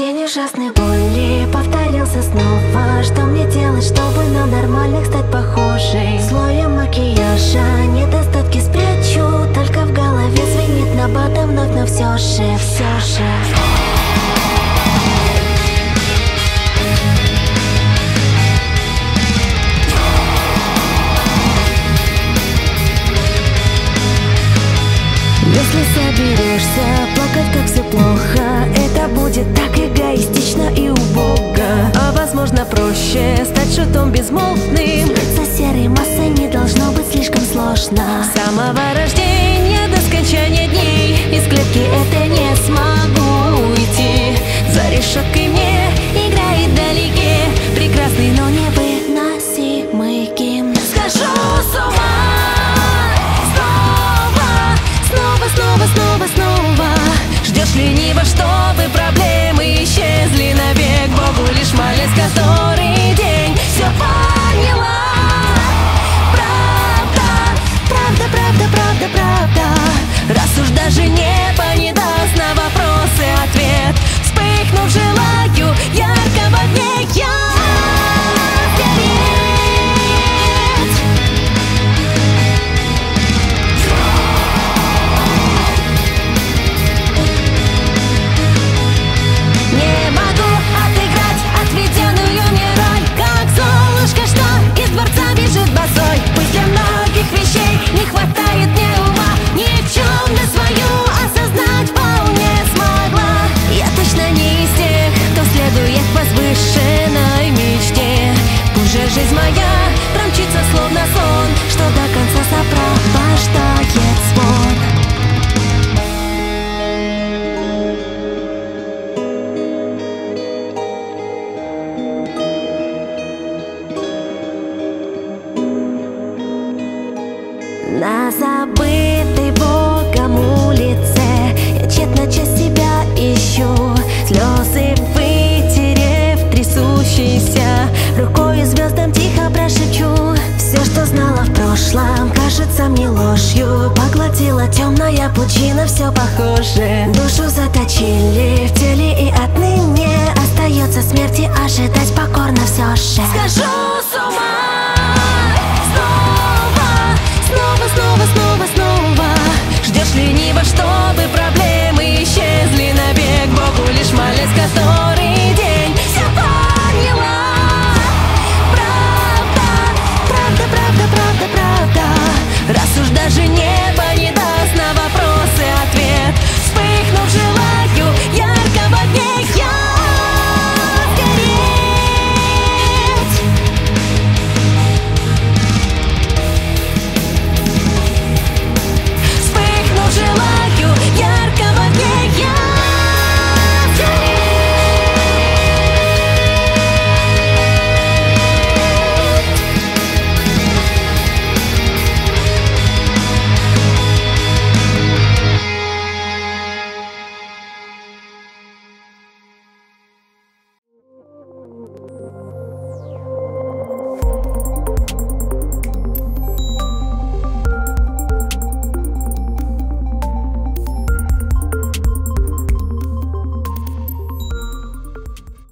День ужасной боли повторился снова. Что мне делать, чтобы на нормальных стать похожей? Слоем макияжа недостатки спрячу, только в голове звенит набатом вновь, но все же. Если соберешься плакать, как все плохо, это будет так эгоистично и убого. А возможно проще стать шутом безмолвным. Сбиться серой массой не должно быть слишком сложно. С самого рождения до скончания дней из клетки это не смогу уйти. За решеткой мне играет вдалеке прекрасный, но невыносимый гимн. Схожу с ума. Снова ждешь лениво, чтобы проблемы исчезли навек. Богу лишь молись, который день все поняла. Правда. Раз уж даже небо не даст на вопросы ответ, вспыхнув желаю ярко в огне я. Возвышенной мечте уже жизнь моя промчится словно сон, что до конца сопровождает звон. На забытой Богом улице я тщетно часть себя ищу. Слезы вытерев трясущейся рукой, звездам тихо прошепчу. Все, что знала в прошлом, кажется мне ложью. Поглотила темная пучина, все похоже. Душу заточили в теле и